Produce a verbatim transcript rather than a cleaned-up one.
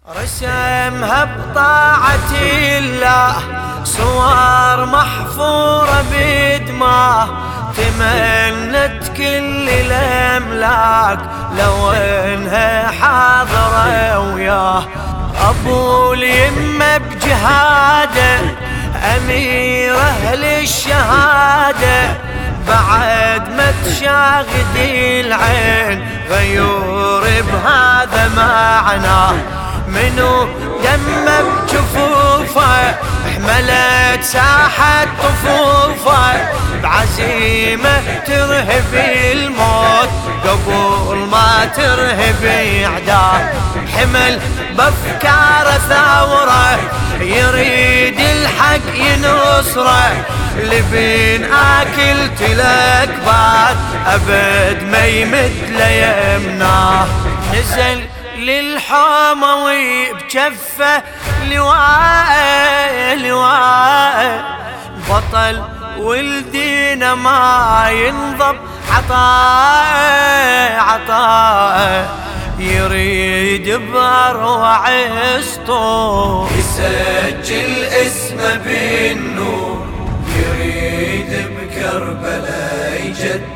رسمها بطاعة الله، صور محفورة بدماه، تمنت كل الأملاك لو انها حاضرة وياه. أبو اليمة بجهاده أمير أهل الشهادة، بعد ما تشاغد العين غيور بهذا معناه. منو دمه بجفوفه حملت ساحة طفوفه، بعزيمة ترهب الموت قبل ما ترهب اعداه. حمل بافكاره ثوره يريد الحق ينصره، لبين اكل تلك بعد ابد ما يمد ليمناه. نزل للحموي بجفه لواء لواء، بطل ولدينا ما ينضب عطاء عطاء، يريد بأروع اسطور يسجل اسمه بالنور، يريد بكربلاء يجد